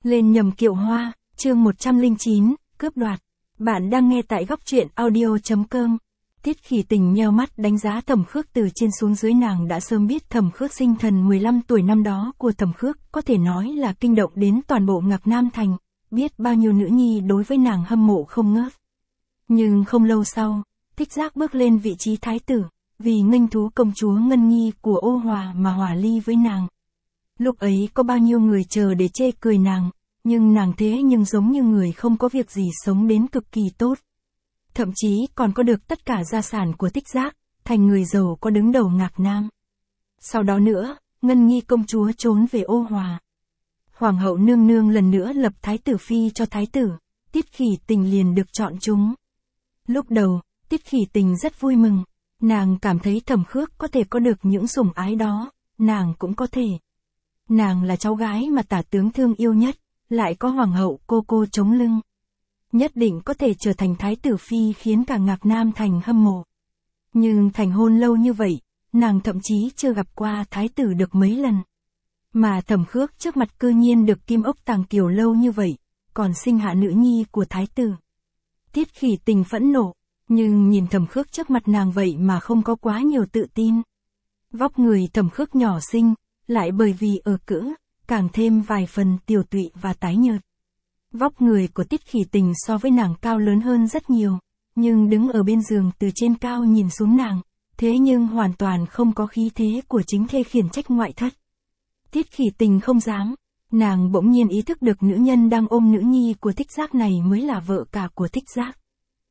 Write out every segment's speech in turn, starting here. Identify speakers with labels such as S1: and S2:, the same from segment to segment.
S1: Lên nhầm kiệu hoa, chương 109, cướp đoạt. Bạn đang nghe tại góc truyện audio.com. Tiết Khỉ Tình nheo mắt đánh giá Thẩm Khước từ trên xuống dưới, nàng đã sớm biết Thẩm Khước sinh thần 15 tuổi năm đó của Thẩm Khước có thể nói là kinh động đến toàn bộ Ngạc Nam Thành, biết bao nhiêu nữ nhi đối với nàng hâm mộ không ngớt. Nhưng không lâu sau, Thích Giác bước lên vị trí thái tử, vì nghênh thú công chúa Ngân Nhi của Ô Hòa mà hòa ly với nàng. Lúc ấy có bao nhiêu người chờ để chê cười nàng, nhưng nàng thế nhưng giống như người không có việc gì, sống đến cực kỳ tốt. Thậm chí còn có được tất cả gia sản của Thích Giác, thành người giàu có đứng đầu Ngạc Nam. Sau đó nữa, Ngân Nhi công chúa trốn về Ô Hòa. Hoàng hậu nương nương lần nữa lập thái tử phi cho thái tử, Tiết Khỉ Tình liền được chọn chúng. Lúc đầu, Tiết Khỉ Tình rất vui mừng, nàng cảm thấy Thẩm Khước có thể có được những sủng ái đó, nàng cũng có thể. Nàng là cháu gái mà tả tướng thương yêu nhất, lại có hoàng hậu cô chống lưng. Nhất định có thể trở thành thái tử phi khiến cả Ngạc Nam Thành hâm mộ. Nhưng thành hôn lâu như vậy, nàng thậm chí chưa gặp qua thái tử được mấy lần. Mà Thẩm Khước trước mặt cư nhiên được Kim Ốc Tàng Kiều lâu như vậy, còn sinh hạ nữ nhi của thái tử. Tiết Khỉ Tình phẫn nộ, nhưng nhìn Thẩm Khước trước mặt nàng vậy mà không có quá nhiều tự tin. Vóc người Thẩm Khước nhỏ xinh, lại bởi vì ở cữ, càng thêm vài phần tiều tụy và tái nhợt. Vóc người của Tiết Khỉ Tình so với nàng cao lớn hơn rất nhiều, nhưng đứng ở bên giường từ trên cao nhìn xuống nàng, thế nhưng hoàn toàn không có khí thế của chính thê khiển trách ngoại thất. Tiết Khỉ Tình không dám, nàng bỗng nhiên ý thức được nữ nhân đang ôm nữ nhi của Thích Giác này mới là vợ cả của Thích Giác.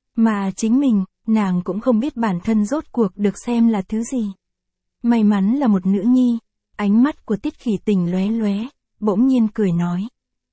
S1: Mà chính mình, nàng cũng không biết bản thân rốt cuộc được xem là thứ gì. May mắn là một nữ nhi. Ánh mắt của Tiết Khỉ Tình lóe lóe, bỗng nhiên cười nói.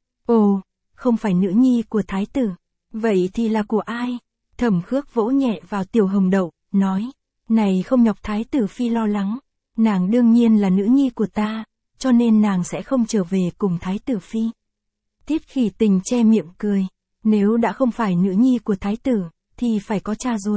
S1: Ồ, không phải nữ nhi của thái tử, vậy thì là của ai? Thẩm Khước vỗ nhẹ vào Tiểu Hồng Đậu, nói. Này không nhọc thái tử phi lo lắng, nàng đương nhiên là nữ nhi của ta, cho nên nàng sẽ không trở về cùng thái tử phi. Tiết Khỉ Tình che miệng cười, nếu đã không phải nữ nhi của thái tử, thì phải có cha ruột.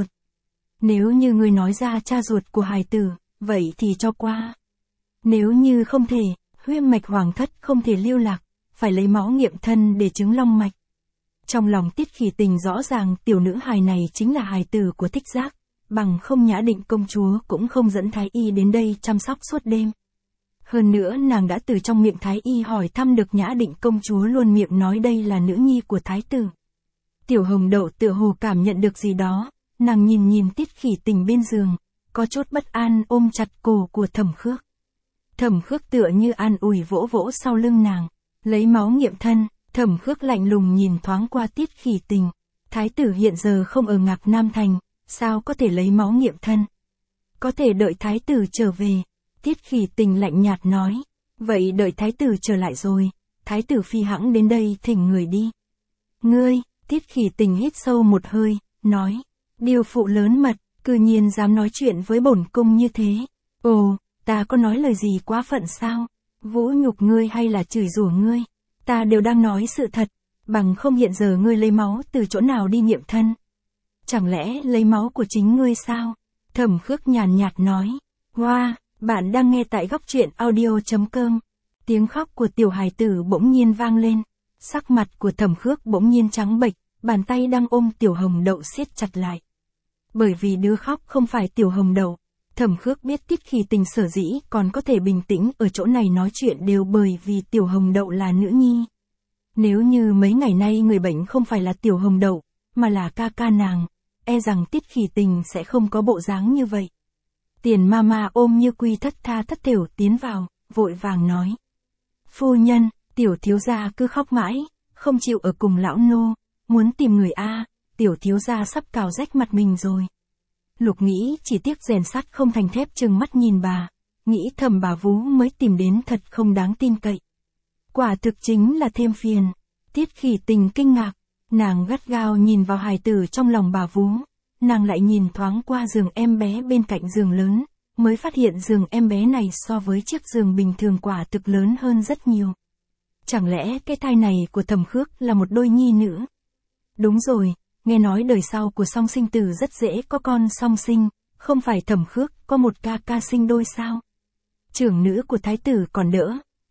S1: Nếu như ngươi nói ra cha ruột của hài tử, vậy thì cho qua. Nếu như không thể, huyết mạch hoàng thất không thể lưu lạc, phải lấy máu nghiệm thân để chứng long mạch. Trong lòng Tiết Khỉ Tình rõ ràng tiểu nữ hài này chính là hài tử của Thích Giác, bằng không Nhã Định công chúa cũng không dẫn thái y đến đây chăm sóc suốt đêm. Hơn nữa nàng đã từ trong miệng thái y hỏi thăm được Nhã Định công chúa luôn miệng nói đây là nữ nhi của thái tử. Tiểu Hồng Đậu tựa hồ cảm nhận được gì đó, nàng nhìn Tiết Khỉ Tình bên giường, có chút bất an ôm chặt cổ của Thẩm Khước. Thẩm Khước tựa như an ủi vỗ vỗ sau lưng nàng, lấy máu nghiệm thân. Thẩm Khước lạnh lùng nhìn thoáng qua Tiết Khỉ Tình. Thái tử hiện giờ không ở Ngạc Nam Thành, sao có thể lấy máu nghiệm thân? Có thể đợi thái tử trở về. Tiết Khỉ Tình lạnh nhạt nói. Vậy đợi thái tử trở lại rồi, thái tử phi hãng đến đây thỉnh người đi. Ngươi, Tiết Khỉ Tình hít sâu một hơi, nói. Điều phụ lớn mật, cư nhiên dám nói chuyện với bổn cung như thế. Ồ, ta có nói lời gì quá phận sao? Vũ nhục ngươi hay là chửi rủa ngươi? Ta đều đang nói sự thật, bằng không hiện giờ ngươi lấy máu từ chỗ nào đi nghiệm thân? Chẳng lẽ lấy máu của chính ngươi sao? Thẩm Khước nhàn nhạt nói. Wow, bạn đang nghe tại góc truyện audio.com. Tiếng khóc của tiểu hài tử bỗng nhiên vang lên. Sắc mặt của Thẩm Khước bỗng nhiên trắng bệch, bàn tay đang ôm Tiểu Hồng Đậu siết chặt lại. Bởi vì đứa khóc không phải Tiểu Hồng Đậu. Thẩm Khước biết Tiết Khỉ Tình sở dĩ còn có thể bình tĩnh ở chỗ này nói chuyện đều bởi vì Tiểu Hồng Đậu là nữ nhi. Nếu như mấy ngày nay người bệnh không phải là Tiểu Hồng Đậu, mà là ca ca nàng, e rằng Tiết Khỉ Tình sẽ không có bộ dáng như vậy. Tiền Mama ôm Như Quy thất tha thất thểu tiến vào, vội vàng nói. Phu nhân, tiểu thiếu gia cứ khóc mãi, không chịu ở cùng lão nô, muốn tìm người a, tiểu thiếu gia sắp cào rách mặt mình rồi. Lục nghĩ chỉ tiếc rèn sắt không thành thép, trừng mắt nhìn bà, nghĩ thầm bà Vú mới tìm đến thật không đáng tin cậy. Quả thực chính là thêm phiền. Tiết Khỉ Tình kinh ngạc, nàng gắt gao nhìn vào hài tử trong lòng bà Vú, nàng lại nhìn thoáng qua giường em bé bên cạnh giường lớn, mới phát hiện giường em bé này so với chiếc giường bình thường quả thực lớn hơn rất nhiều. Chẳng lẽ cái thai này của Thẩm Khước là một đôi nhi nữ? Đúng rồi. Nghe nói đời sau của song sinh tử rất dễ có con song sinh, không phải Thẩm Khước có một ca ca sinh đôi sao? Trưởng nữ của thái tử còn đỡ,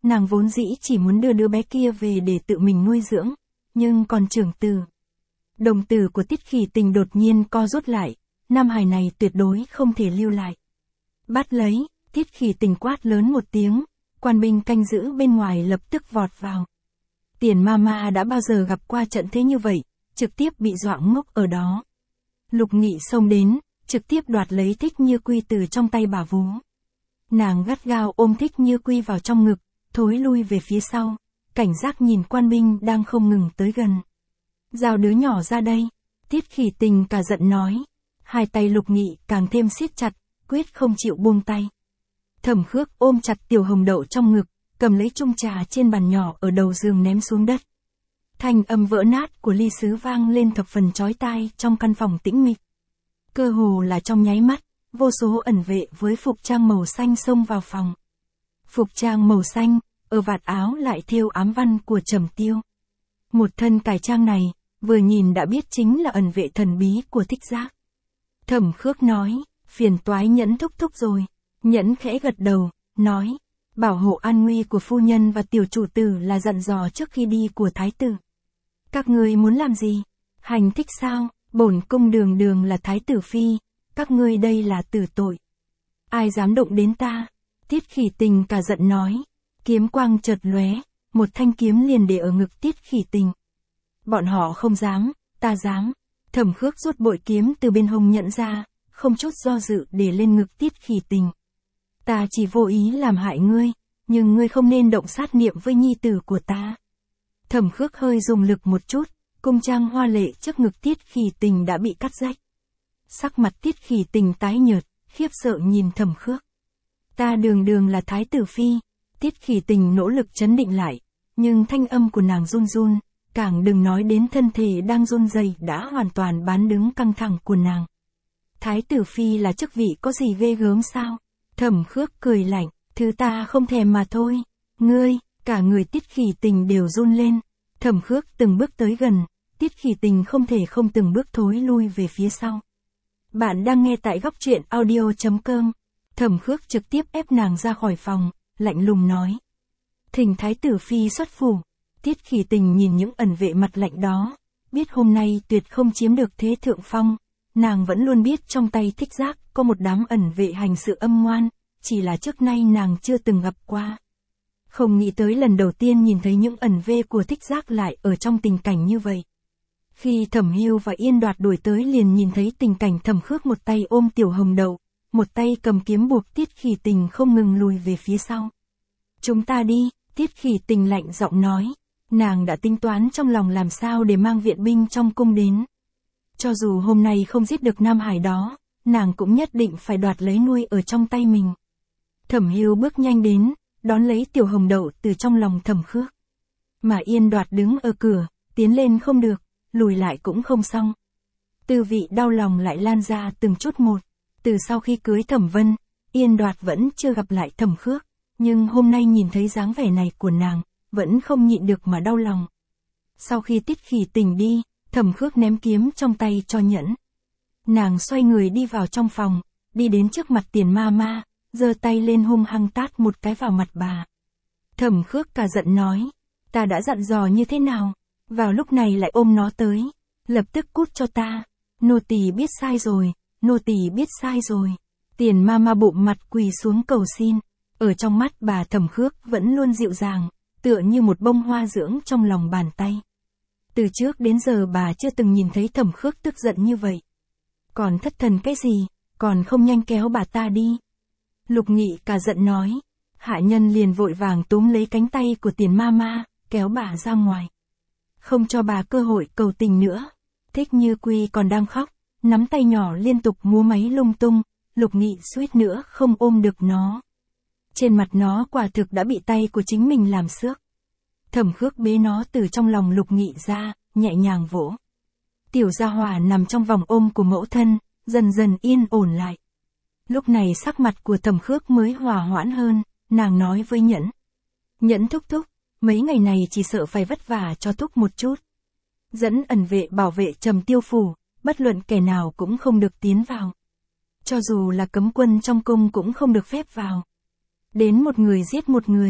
S1: nàng vốn dĩ chỉ muốn đưa đứa bé kia về để tự mình nuôi dưỡng, nhưng còn trưởng tử. Đồng tử của Tiết Khỉ Tình đột nhiên co rút lại, nam hài này tuyệt đối không thể lưu lại. Bắt lấy, Tiết Khỉ Tình quát lớn một tiếng, quan binh canh giữ bên ngoài lập tức vọt vào. Tiền Mama đã bao giờ gặp qua trận thế như vậy, trực tiếp bị dọa ngốc ở đó. Lục Nghị xông đến, trực tiếp đoạt lấy Thích Như Quy từ trong tay bà vú. Nàng gắt gao ôm Thích Như Quy vào trong ngực, thối lui về phía sau, cảnh giác nhìn quan binh đang không ngừng tới gần. Giao đứa nhỏ ra đây, Tiết Khỉ Tình cả giận nói. Hai tay Lục Nghị càng thêm siết chặt, quyết không chịu buông tay. Thẩm Khước ôm chặt Tiểu Hồng Đậu trong ngực, cầm lấy chung trà trên bàn nhỏ ở đầu giường ném xuống đất. Thanh âm vỡ nát của ly sứ vang lên thập phần chói tai trong căn phòng tĩnh mịch. Cơ hồ là trong nháy mắt, vô số ẩn vệ với phục trang màu xanh xông vào phòng. Phục trang màu xanh, ở vạt áo lại thêu ám văn của Trầm Tiêu. Một thân cải trang này, vừa nhìn đã biết chính là ẩn vệ thần bí của Thích Giác. Thẩm Khước nói, phiền toái Nhẫn thúc thúc rồi. Nhẫn khẽ gật đầu, nói, bảo hộ an nguy của phu nhân và tiểu chủ tử là dặn dò trước khi đi của thái tử. Các ngươi muốn làm gì? Hành thích sao? Bổn cung đường đường là thái tử phi, các ngươi đây là tử tội. Ai dám động đến ta? Tiết Khỉ Tình cả giận nói. Kiếm quang chợt lóe, một thanh kiếm liền để ở ngực Tiết Khỉ Tình. Bọn họ không dám, ta dám. Thẩm Khước rút bội kiếm từ bên hông Nhẫn ra, không chút do dự để lên ngực Tiết Khỉ Tình. Ta chỉ vô ý làm hại ngươi, nhưng ngươi không nên động sát niệm với nhi tử của ta. Thẩm Khước hơi dùng lực một chút, cung trang hoa lệ trước ngực Tiết Khỉ Tình đã bị cắt rách. Sắc mặt Tiết Khỉ Tình tái nhợt, khiếp sợ nhìn Thẩm Khước. Ta đường đường là thái tử phi. Tiết Khỉ Tình nỗ lực trấn định lại, nhưng thanh âm của nàng run run, càng đừng nói đến thân thể đang run rẩy đã hoàn toàn bán đứng căng thẳng của nàng. Thái tử phi là chức vị có gì ghê gớm sao? Thẩm Khước cười lạnh, thứ ta không thèm mà thôi. Ngươi, cả người Tiết Khỉ Tình đều run lên. Thẩm Khước từng bước tới gần, Tiết Khỉ Tình không thể không từng bước thối lui về phía sau. Bạn đang nghe tại góc truyện audio.com. Thẩm Khước trực tiếp ép nàng ra khỏi phòng, lạnh lùng nói. Thỉnh thái tử phi xuất phủ. Tiết Khỉ Tình nhìn những ẩn vệ mặt lạnh đó, biết hôm nay tuyệt không chiếm được thế thượng phong. Nàng vẫn luôn biết trong tay Thích Giác có một đám ẩn vệ hành sự âm ngoan, chỉ là trước nay nàng chưa từng gặp qua. Không nghĩ tới lần đầu tiên nhìn thấy những ẩn vệ của Thích Giác lại ở trong tình cảnh như vậy. Khi Thẩm Hưu và Yên Đoạt đuổi tới liền nhìn thấy tình cảnh Thẩm Khước một tay ôm Tiểu Hồng Đậu, một tay cầm kiếm buộc Tiết Khỉ Tình không ngừng lùi về phía sau. Chúng ta đi, Tiết Khỉ Tình lạnh giọng nói. Nàng đã tính toán trong lòng làm sao để mang viện binh trong cung đến. Cho dù hôm nay không giết được Nam Hải đó, nàng cũng nhất định phải đoạt lấy nuôi ở trong tay mình. Thẩm Hưu bước nhanh đến, đón lấy Tiểu Hồng Đậu từ trong lòng Thẩm Khước. Mà Yên Đoạt đứng ở cửa, tiến lên không được, lùi lại cũng không xong. Tư vị đau lòng lại lan ra từng chút một. Từ sau khi cưới Thẩm Vân, Yên Đoạt vẫn chưa gặp lại Thẩm Khước, nhưng hôm nay nhìn thấy dáng vẻ này của nàng, vẫn không nhịn được mà đau lòng. Sau khi Tiết Khỉ Tình đi, Thẩm Khước ném kiếm trong tay cho Nhẫn. Nàng xoay người đi vào trong phòng, đi đến trước mặt Tiền Mama, giơ tay lên hung hăng tát một cái vào mặt bà. Thẩm Khước cả giận nói, ta đã dặn dò như thế nào, vào lúc này lại ôm nó tới, lập tức cút cho ta. Nô tỳ biết sai rồi, nô tỳ biết sai rồi. Tiền Mama bụng mặt quỳ xuống cầu xin, ở trong mắt bà Thẩm Khước vẫn luôn dịu dàng, tựa như một bông hoa dưỡng trong lòng bàn tay. Từ trước đến giờ bà chưa từng nhìn thấy Thẩm Khước tức giận như vậy. Còn thất thần cái gì, còn không nhanh kéo bà ta đi. Lục Nghị cả giận nói. Hạ nhân liền vội vàng túm lấy cánh tay của Tiền Mama, kéo bà ra ngoài. Không cho bà cơ hội cầu tình nữa. Thích Như Quy còn đang khóc, nắm tay nhỏ liên tục múa máy lung tung, Lục Nghị suýt nữa không ôm được nó. Trên mặt nó quả thực đã bị tay của chính mình làm xước. Thẩm Khước bế nó từ trong lòng Lục Nghị ra, nhẹ nhàng vỗ. Tiểu gia hỏa nằm trong vòng ôm của mẫu thân, dần dần yên ổn lại. Lúc này sắc mặt của Thẩm Khước mới hòa hoãn hơn, nàng nói với Nhẫn. Nhẫn thúc thúc, mấy ngày này chỉ sợ phải vất vả cho thúc một chút. Dẫn ẩn vệ bảo vệ Trầm Tiêu phủ, bất luận kẻ nào cũng không được tiến vào. Cho dù là cấm quân trong cung cũng không được phép vào. Đến một người giết một người,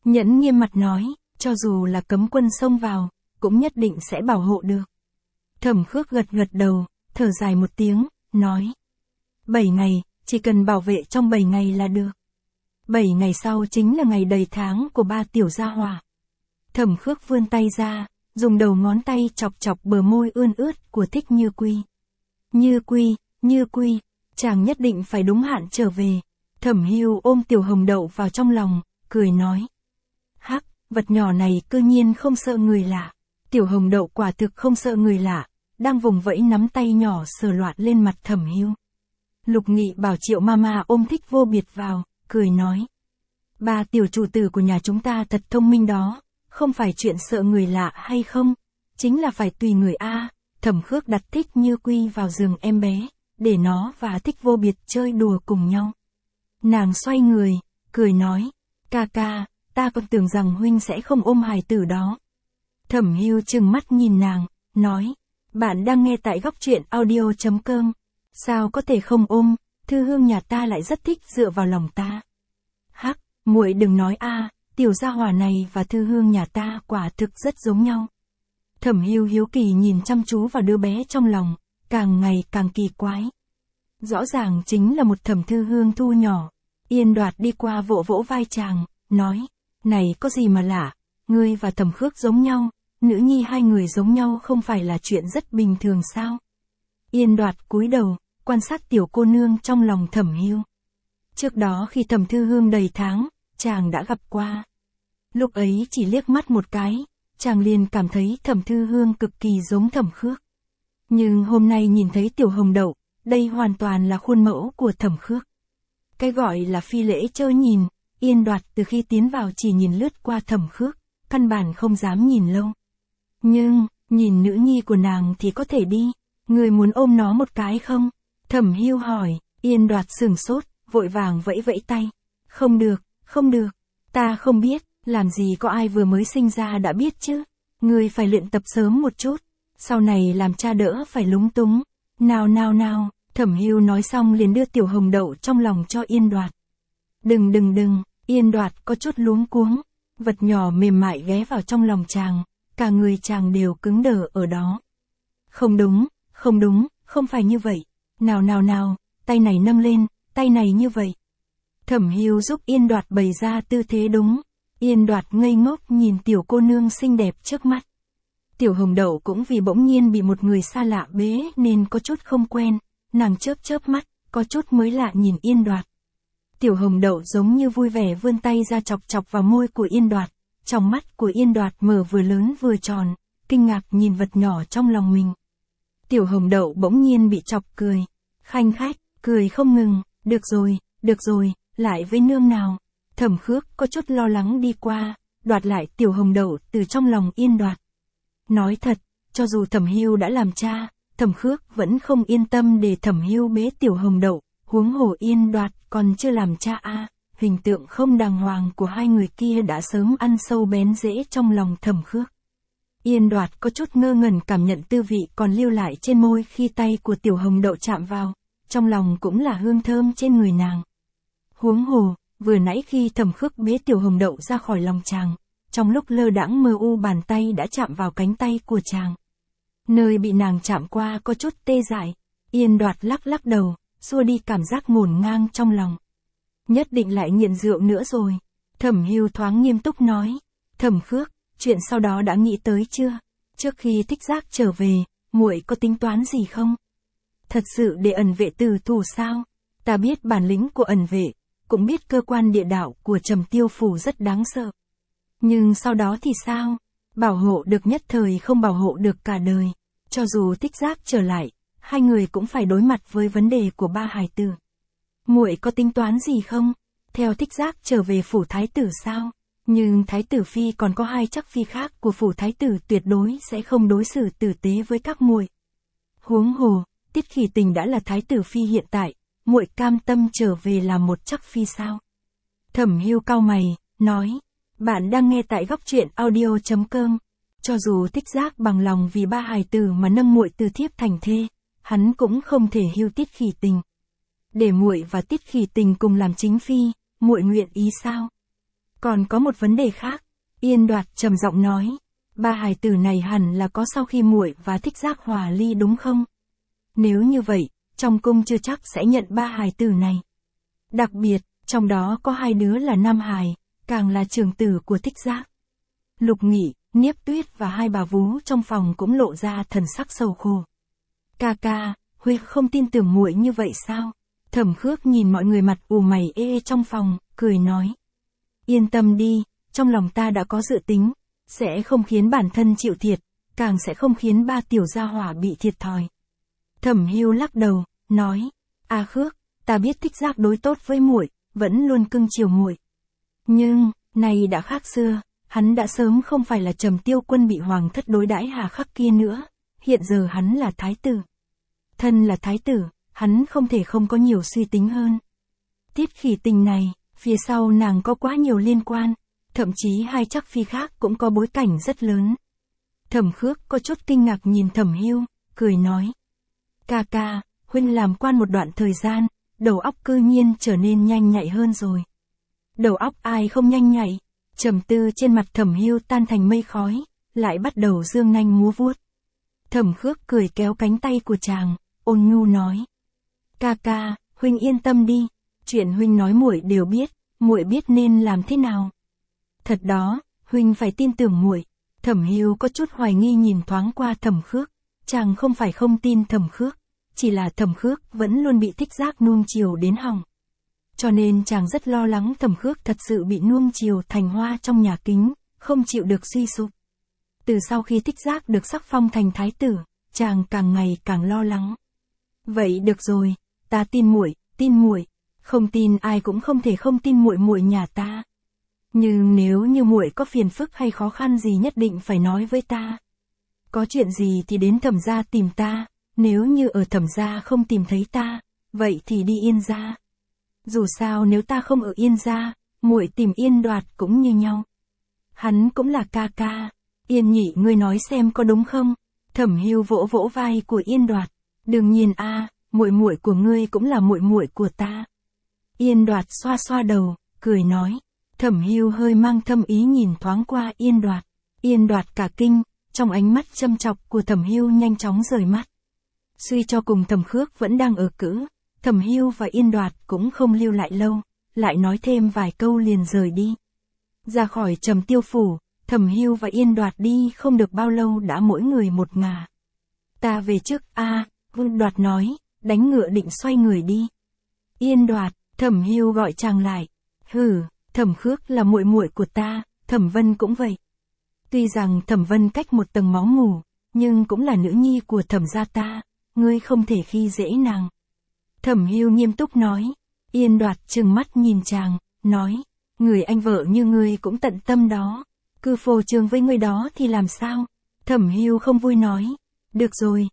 S1: Nhẫn nghiêm mặt nói, cho dù là cấm quân xông vào, cũng nhất định sẽ bảo hộ được. Thẩm Khước gật gật đầu, thở dài một tiếng, nói. 7 ngày, chỉ cần bảo vệ trong 7 ngày là được. 7 ngày sau chính là ngày đầy tháng của ba tiểu gia hỏa. Thẩm Khước vươn tay ra, dùng đầu ngón tay chọc chọc bờ môi ươn ướt của Thích Như Quy. Như Quy, chàng nhất định phải đúng hạn trở về. Thẩm Hưu ôm Tiểu Hồng Đậu vào trong lòng, cười nói. Hắc, vật nhỏ này cư nhiên không sợ người lạ. Tiểu Hồng Đậu quả thực không sợ người lạ, đang vùng vẫy nắm tay nhỏ sờ loạn lên mặt Thẩm Hưu. Lục Nghị bảo Triệu Mama ôm Thích Vô Biệt vào, cười nói. Ba tiểu chủ tử của nhà chúng ta thật thông minh đó, không phải chuyện sợ người lạ hay không, chính là phải tùy người a. Thẩm Khước đặt Thích Như Quy vào giường em bé, để nó và Thích Vô Biệt chơi đùa cùng nhau. Nàng xoay người, cười nói, ca ca, ta còn tưởng rằng huynh sẽ không ôm hài tử đó. Thẩm Hưu trừng mắt nhìn nàng, nói, bạn đang nghe tại góc truyện audio.com, sao có thể không ôm, Thư Hương nhà ta lại rất thích dựa vào lòng ta. Hắc, muội đừng nói a, tiểu gia hỏa này và Thư Hương nhà ta quả thực rất giống nhau. Thẩm Hưu hiếu kỳ nhìn chăm chú vào đứa bé trong lòng, càng ngày càng kỳ quái. Rõ ràng chính là một Thẩm Thư Hương thu nhỏ. Yên Đoạt đi qua vỗ vỗ vai chàng, nói, này có gì mà lạ, ngươi và Thẩm Khước giống nhau, nữ nhi hai người giống nhau không phải là chuyện rất bình thường sao? Yên Đoạt cúi đầu, quan sát tiểu cô nương trong lòng Thẩm Hưu. Trước đó khi Thẩm Thư Hương đầy tháng, chàng đã gặp qua. Lúc ấy chỉ liếc mắt một cái, chàng liền cảm thấy Thẩm Thư Hương cực kỳ giống Thẩm Khước. Nhưng hôm nay nhìn thấy Tiểu Hồng Đậu, đây hoàn toàn là khuôn mẫu của Thẩm Khước. Cái gọi là phi lễ chớ nhìn, Yên Đoạt từ khi tiến vào chỉ nhìn lướt qua Thẩm Khước, căn bản không dám nhìn lâu. Nhưng, nhìn nữ nhi của nàng thì có thể đi, người muốn ôm nó một cái không? Thẩm Hưu hỏi, Yên Đoạt sửng sốt, vội vàng vẫy vẫy tay. Không được, ta không biết, làm gì có ai vừa mới sinh ra đã biết chứ. Người phải luyện tập sớm một chút, sau này làm cha đỡ phải lúng túng. Nào, Thẩm Hưu nói xong liền đưa Tiểu Hồng Đậu trong lòng cho Yên Đoạt. Đừng, Yên Đoạt có chút luống cuống, vật nhỏ mềm mại ghé vào trong lòng chàng, cả người chàng đều cứng đờ ở đó. Không đúng, không phải như vậy. Nào, tay này nâng lên, tay này như vậy. Thẩm Hưu giúp Yên Đoạt bày ra tư thế đúng. Yên Đoạt ngây ngốc nhìn tiểu cô nương xinh đẹp trước mắt. Tiểu Hồng Đậu cũng vì bỗng nhiên bị một người xa lạ bế nên có chút không quen, nàng chớp mắt, có chút mới lạ nhìn Yên Đoạt. Tiểu Hồng Đậu giống như vui vẻ vươn tay ra chọc vào môi của Yên Đoạt, trong mắt của Yên Đoạt mở vừa lớn vừa tròn, kinh ngạc nhìn vật nhỏ trong lòng mình. Tiểu Hồng Đậu bỗng nhiên bị chọc cười, khanh khách, cười không ngừng, được rồi, lại với nương nào. Thẩm Khước có chút lo lắng đi qua, đoạt lại Tiểu Hồng Đậu từ trong lòng Yên Đoạt. Nói thật, cho dù Thẩm Hưu đã làm cha, Thẩm Khước vẫn không yên tâm để Thẩm Hưu bế Tiểu Hồng Đậu, huống hồ Yên Đoạt còn chưa làm cha a, hình tượng không đàng hoàng của hai người kia đã sớm ăn sâu bén rễ trong lòng Thẩm Khước. Yên Đoạt có chút ngơ ngẩn cảm nhận tư vị còn lưu lại trên môi khi tay của Tiểu Hồng Đậu chạm vào, trong lòng cũng là hương thơm trên người nàng. Huống hồ, vừa nãy khi Thẩm Khước bế Tiểu Hồng Đậu ra khỏi lòng chàng, trong lúc lơ đãng mơ u bàn tay đã chạm vào cánh tay của chàng. Nơi bị nàng chạm qua có chút tê dại, Yên Đoạt lắc đầu, xua đi cảm giác ngổn ngang trong lòng. Nhất định lại nghiện rượu nữa rồi. Thẩm Hưu thoáng nghiêm túc nói. Thẩm Khước, chuyện sau đó đã nghĩ tới chưa? Trước khi Thích Giác trở về, muội có tính toán gì không? Thật sự để ẩn vệ tử thủ sao? Ta biết bản lĩnh của ẩn vệ, cũng biết cơ quan địa đạo của Trầm Tiêu Phủ rất đáng sợ. Nhưng sau đó thì sao? Bảo hộ được nhất thời không bảo hộ được cả đời. Cho dù Thích Giác trở lại, hai người cũng phải đối mặt với vấn đề của ba hài tử. Muội có tính toán gì không? Theo Thích Giác trở về phủ thái tử sao? Nhưng thái tử phi còn có hai chắc phi khác của phủ thái tử tuyệt đối sẽ không đối xử tử tế với các muội. Huống hồ, Tiết Khỉ Tình đã là thái tử phi hiện tại, muội cam tâm trở về làm một chắc phi sao? Thẩm Hưu cau mày, nói, bạn đang nghe tại góc truyện audio.com. Cho dù Thích Giác bằng lòng vì ba hài tử mà nâng muội từ thiếp thành thê, hắn cũng không thể hưu Tiết Khỉ Tình. Để muội và Tiết Khỉ Tình cùng làm chính phi, muội nguyện ý sao? Còn có một vấn đề khác. Yên Đoạt trầm giọng nói. Ba hài tử này hẳn là có sau khi muội và Thích Giác hòa ly đúng không? Nếu như vậy, trong cung chưa chắc sẽ nhận ba hài tử này. Đặc biệt, trong đó có 2 đứa là nam hài, càng là trưởng tử của Thích Giác. Lục Nghị, Niếp Tuyết và 2 bà vú trong phòng cũng lộ ra thần sắc sầu khổ. Ca ca, Huy không tin tưởng muội như vậy sao? Thẩm Khước nhìn mọi người mặt ù mày ê trong phòng, cười nói. Yên tâm đi, trong lòng ta đã có dự tính, sẽ không khiến bản thân chịu thiệt, càng sẽ không khiến ba tiểu gia hỏa bị thiệt thòi. Thẩm Hưu lắc đầu, nói. A Khước, ta biết Thích Giác đối tốt với muội, vẫn luôn cưng chiều muội. Nhưng, nay đã khác xưa, hắn đã sớm không phải là Trầm Tiêu Quân bị hoàng thất đối đãi hà khắc kia nữa, hiện giờ hắn là thái tử. Thân là thái tử, hắn không thể không có nhiều suy tính hơn. Tiết Khỉ Tình này, phía sau nàng có quá nhiều liên quan, thậm chí 2 chắc phi khác cũng có bối cảnh rất lớn. Thẩm Khước có chút kinh ngạc nhìn Thẩm Hưu, cười nói. Ca ca, huynh làm quan một đoạn thời gian, đầu óc cư nhiên trở nên nhanh nhạy hơn rồi. Đầu óc ai không nhanh nhạy? Trầm tư trên mặt Thẩm Hưu tan thành mây khói, lại bắt đầu dương nanh múa vuốt. Thẩm Khước cười kéo cánh tay của chàng, ôn nhu nói. Ca ca, huynh yên tâm đi, chuyện huynh nói muội đều biết, muội biết nên làm thế nào. Thật đó, huynh phải tin tưởng muội. Thẩm Hưu có chút hoài nghi nhìn thoáng qua Thẩm Khước, chàng không phải không tin Thẩm Khước, chỉ là Thẩm Khước vẫn luôn bị Thích Giác nuông chiều đến hỏng. Cho nên chàng rất lo lắng Thẩm Khước thật sự bị nuông chiều thành hoa trong nhà kính, không chịu được suy sụp. Từ sau khi Thích Giác được sắc phong thành thái tử, chàng càng ngày càng lo lắng. Vậy được rồi, ta tin muội, không tin ai cũng không thể không tin muội muội nhà ta. Nhưng nếu như muội có phiền phức hay khó khăn gì nhất định phải nói với ta. Có chuyện gì thì đến Thẩm gia tìm ta, nếu như ở Thẩm gia không tìm thấy ta, vậy thì đi Yên gia. Dù sao nếu ta không ở Yên gia, muội tìm Yên Đoạt cũng như nhau. Hắn cũng là ca ca. Yên nhị ngươi nói xem có đúng không? Thẩm Hưu vỗ vỗ vai của Yên Đoạt. Đương nhiên a, muội muội của ngươi cũng là muội muội của ta. Yên Đoạt xoa xoa đầu, cười nói. Thẩm Hưu hơi mang thâm ý nhìn thoáng qua Yên Đoạt. Yên Đoạt cả kinh, trong ánh mắt châm chọc của Thẩm Hưu nhanh chóng rời mắt. Suy cho cùng Thẩm Khước vẫn đang ở cữ, Thẩm Hưu và Yên Đoạt cũng không lưu lại lâu, lại nói thêm vài câu liền rời đi. Ra khỏi Trầm Tiêu phủ, Thẩm Hưu và Yên Đoạt đi không được bao lâu đã mỗi người một ngả. Ta về trước a, Vương Đoạt nói, đánh ngựa định xoay người đi. Yên Đoạt, Thẩm Hưu gọi chàng lại. Hừ, Thẩm Khước là muội muội của ta, Thẩm Vân cũng vậy. Tuy rằng Thẩm Vân cách một tầng máu mủ, nhưng cũng là nữ nhi của Thẩm gia ta, ngươi không thể khi dễ nàng. Thẩm Hưu nghiêm túc nói. Yên Đoạt trừng mắt nhìn chàng, nói, người anh vợ như ngươi cũng tận tâm đó, cứ phô trương với ngươi đó thì làm sao? Thẩm Hưu không vui nói, được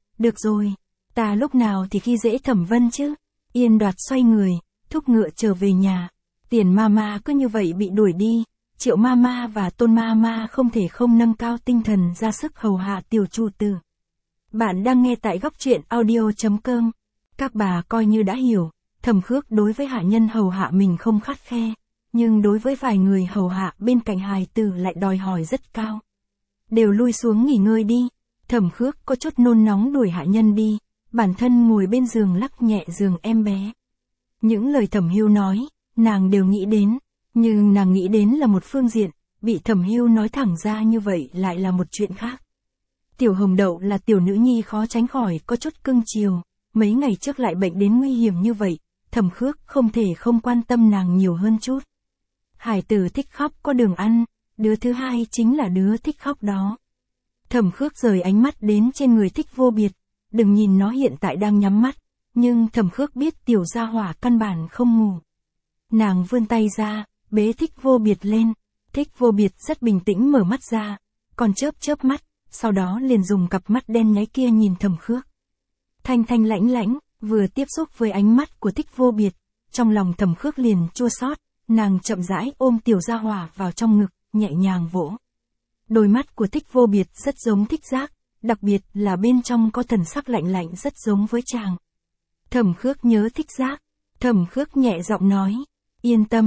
S1: rồi, ta lúc nào thì khi dễ Thẩm Vân chứ? Yên Đoạt xoay người, thúc ngựa trở về nhà. Tiền Mama cứ như vậy bị đuổi đi, Triệu Mama và Tôn Mama không thể không nâng cao tinh thần ra sức hầu hạ tiểu chủ tử. Bạn đang nghe tại góc truyện audio.com. Các bà coi như đã hiểu, Thẩm Khước đối với hạ nhân hầu hạ mình không khắt khe, nhưng đối với vài người hầu hạ bên cạnh hài tử lại đòi hỏi rất cao. Đều lui xuống nghỉ ngơi đi. Thẩm Khước có chút nôn nóng đuổi hạ nhân đi, bản thân ngồi bên giường lắc nhẹ giường em bé. Những lời Thẩm Hưu nói, nàng đều nghĩ đến, nhưng nàng nghĩ đến là một phương diện, bị Thẩm Hưu nói thẳng ra như vậy lại là một chuyện khác. Tiểu Hồng Đậu là tiểu nữ nhi khó tránh khỏi có chút cưng chiều, mấy ngày trước lại bệnh đến nguy hiểm như vậy, Thẩm Khước không thể không quan tâm nàng nhiều hơn chút. Hải tử thích khóc có đường ăn, đứa thứ hai chính là đứa thích khóc đó. Thẩm Khước rời ánh mắt đến trên người Thích Vô Biệt, đừng nhìn nó hiện tại đang nhắm mắt, nhưng Thẩm Khước biết tiểu gia hỏa căn bản không ngủ. Nàng vươn tay ra, bế Thích Vô Biệt lên, Thích Vô Biệt rất bình tĩnh mở mắt ra, còn chớp mắt, sau đó liền dùng cặp mắt đen nháy kia nhìn Thẩm Khước. Thanh thanh lãnh lãnh, vừa tiếp xúc với ánh mắt của Thích Vô Biệt, trong lòng Thẩm Khước liền chua xót, nàng chậm rãi ôm tiểu gia hỏa vào trong ngực, nhẹ nhàng vỗ. Đôi mắt của Thích Vô Biệt rất giống Thích Giác, đặc biệt là bên trong có thần sắc lạnh lạnh rất giống với chàng. Thẩm Khước nhớ Thích Giác, Thẩm Khước nhẹ giọng nói, yên tâm,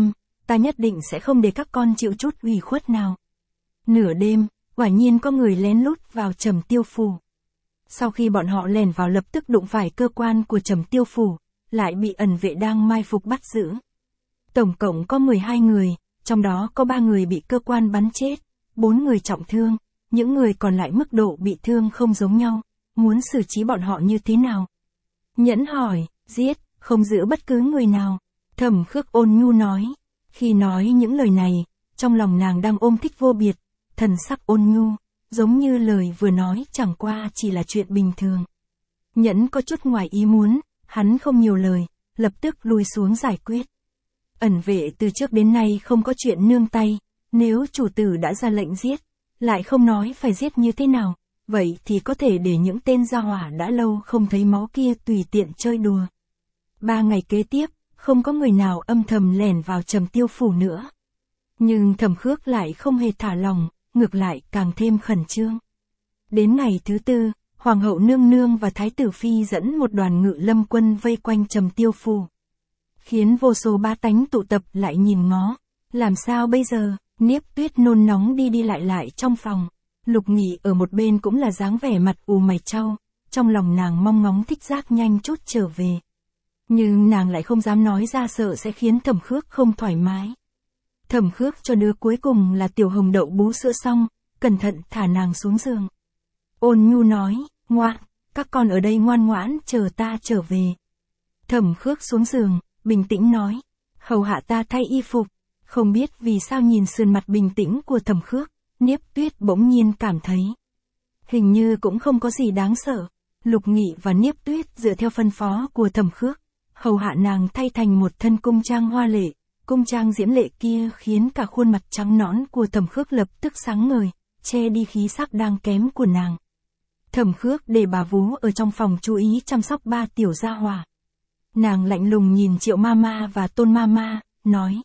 S1: ta nhất định sẽ không để các con chịu chút ủy khuất nào. Nửa đêm, quả nhiên có người lén lút vào Trầm Tiêu Phủ. Sau khi bọn họ lẻn vào lập tức đụng phải cơ quan của Trầm Tiêu Phủ, lại bị ẩn vệ đang mai phục bắt giữ. Tổng cộng có 12 người, trong đó có 3 người bị cơ quan bắn chết, 4 người trọng thương, những người còn lại mức độ bị thương không giống nhau, muốn xử trí bọn họ như thế nào? Nhẫn hỏi, giết, không giữ bất cứ người nào. Thẩm Khước ôn nhu nói, khi nói những lời này, trong lòng nàng đang ôm thích vô biệt, thần sắc ôn nhu, giống như lời vừa nói chẳng qua chỉ là chuyện bình thường. Nhẫn có chút ngoài ý muốn, hắn không nhiều lời, lập tức lùi xuống giải quyết. Ẩn vệ từ trước đến nay không có chuyện nương tay, nếu chủ tử đã ra lệnh giết, lại không nói phải giết như thế nào, vậy thì có thể để những tên gia hỏa đã lâu không thấy máu kia tùy tiện chơi đùa. 3 ngày kế tiếp, không có người nào âm thầm lẻn vào Trầm Tiêu Phủ nữa. Nhưng Thẩm Khước lại không hề thả lòng, ngược lại càng thêm khẩn trương. Đến ngày thứ 4, Hoàng hậu nương nương và Thái tử Phi dẫn một đoàn ngự lâm quân vây quanh Trầm Tiêu Phủ. Khiến vô số bá tánh tụ tập lại nhìn ngó. Làm sao bây giờ? Niếp Tuyết nôn nóng đi lại trong phòng. Lục Nghị ở một bên cũng là dáng vẻ mặt ù mày chau, trong lòng nàng mong ngóng Thích Giác nhanh chút trở về. Nhưng nàng lại không dám nói ra sợ sẽ khiến Thẩm Khước không thoải mái. Thẩm Khước cho đứa cuối cùng là Tiểu Hồng Đậu bú sữa xong, cẩn thận thả nàng xuống giường. Ôn nhu nói, ngoan, các con ở đây ngoan ngoãn chờ ta trở về. Thẩm Khước xuống giường, bình tĩnh nói, hầu hạ ta thay y phục. Không biết vì sao nhìn sườn mặt bình tĩnh của Thẩm Khước, Niếp Tuyết bỗng nhiên cảm thấy hình như cũng không có gì đáng sợ. Lục Nghị và Niếp Tuyết dựa theo phân phó của Thẩm Khước, hầu hạ nàng thay thành một thân cung trang hoa lệ. Cung trang diễm lệ kia khiến cả khuôn mặt trắng nõn của Thẩm Khước lập tức sáng ngời, che đi khí sắc đang kém của nàng. Thẩm Khước để bà vú ở trong phòng chú ý chăm sóc 3 tiểu gia hỏa. Nàng lạnh lùng nhìn Triệu Mama và Tôn Mama, nói: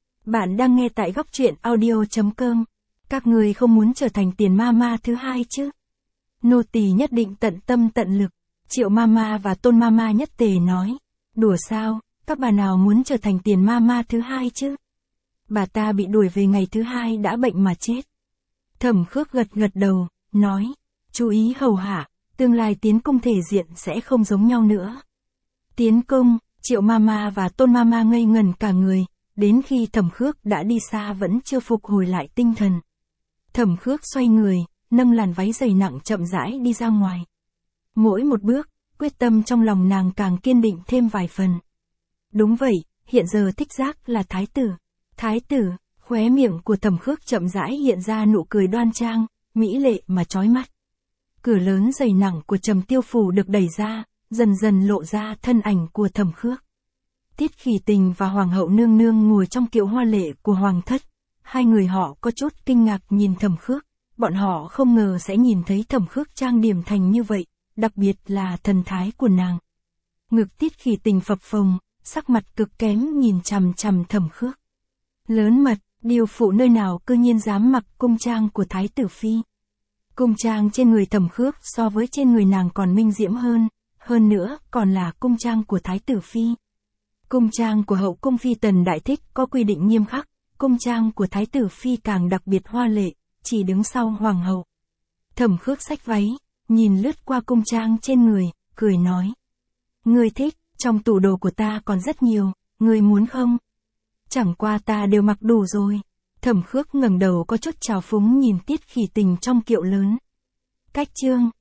S1: Bạn đang nghe tại góc truyện audio.com. Các người không muốn trở thành tiền mama thứ hai chứ? Nô tỳ nhất định tận tâm tận lực. Triệu Mama và Tôn Mama nhất tề nói: Đùa sao, các bà nào muốn trở thành tiền mama thứ hai chứ? Bà ta bị đuổi về ngày thứ 2 đã bệnh mà chết. Thẩm Khước gật đầu, nói: Chú ý hầu hạ, tương lai tiến cung thể diện sẽ không giống nhau nữa. Tiến cung, Triệu Mama và Tôn Mama ngây ngẩn cả người, đến khi Thẩm Khước đã đi xa vẫn chưa phục hồi lại tinh thần. Thẩm Khước xoay người, nâng làn váy dày nặng chậm rãi đi ra ngoài. Mỗi một bước, quyết tâm trong lòng nàng càng kiên định thêm vài phần. Đúng vậy, hiện giờ Thích Giác là thái tử. Thái tử, khóe miệng của Thẩm Khước chậm rãi hiện ra nụ cười đoan trang, mỹ lệ mà chói mắt. Cửa lớn dày nặng của Trầm Tiêu Phủ được đẩy ra, dần dần lộ ra thân ảnh của Thẩm Khước. Tiết Khỉ Tình và Hoàng hậu nương nương ngồi trong kiệu hoa lệ của Hoàng thất. Hai người họ có chút kinh ngạc nhìn Thẩm Khước, bọn họ không ngờ sẽ nhìn thấy Thẩm Khước trang điểm thành như vậy, đặc biệt là thần thái của nàng. Ngực Tiết Khỉ Tình phập phồng, sắc mặt cực kém nhìn chằm chằm Thẩm Khước. Lớn mật, điều phụ nơi nào cư nhiên dám mặc cung trang của Thái tử Phi. Cung trang trên người Thẩm Khước so với trên người nàng còn minh diễm hơn nữa còn là cung trang của Thái tử Phi. Cung trang của hậu cung phi tần đại thích có quy định nghiêm khắc, cung trang của Thái tử Phi càng đặc biệt hoa lệ, chỉ đứng sau Hoàng hậu. Thẩm Khước xách váy, nhìn lướt qua cung trang trên người, cười nói: Ngươi thích, trong tủ đồ của ta còn rất nhiều, ngươi muốn không? Chẳng qua ta đều mặc đủ rồi. Thẩm Khước ngẩng đầu có chút trào phúng nhìn Tiết Khỉ Tình trong kiệu lớn. Cách chương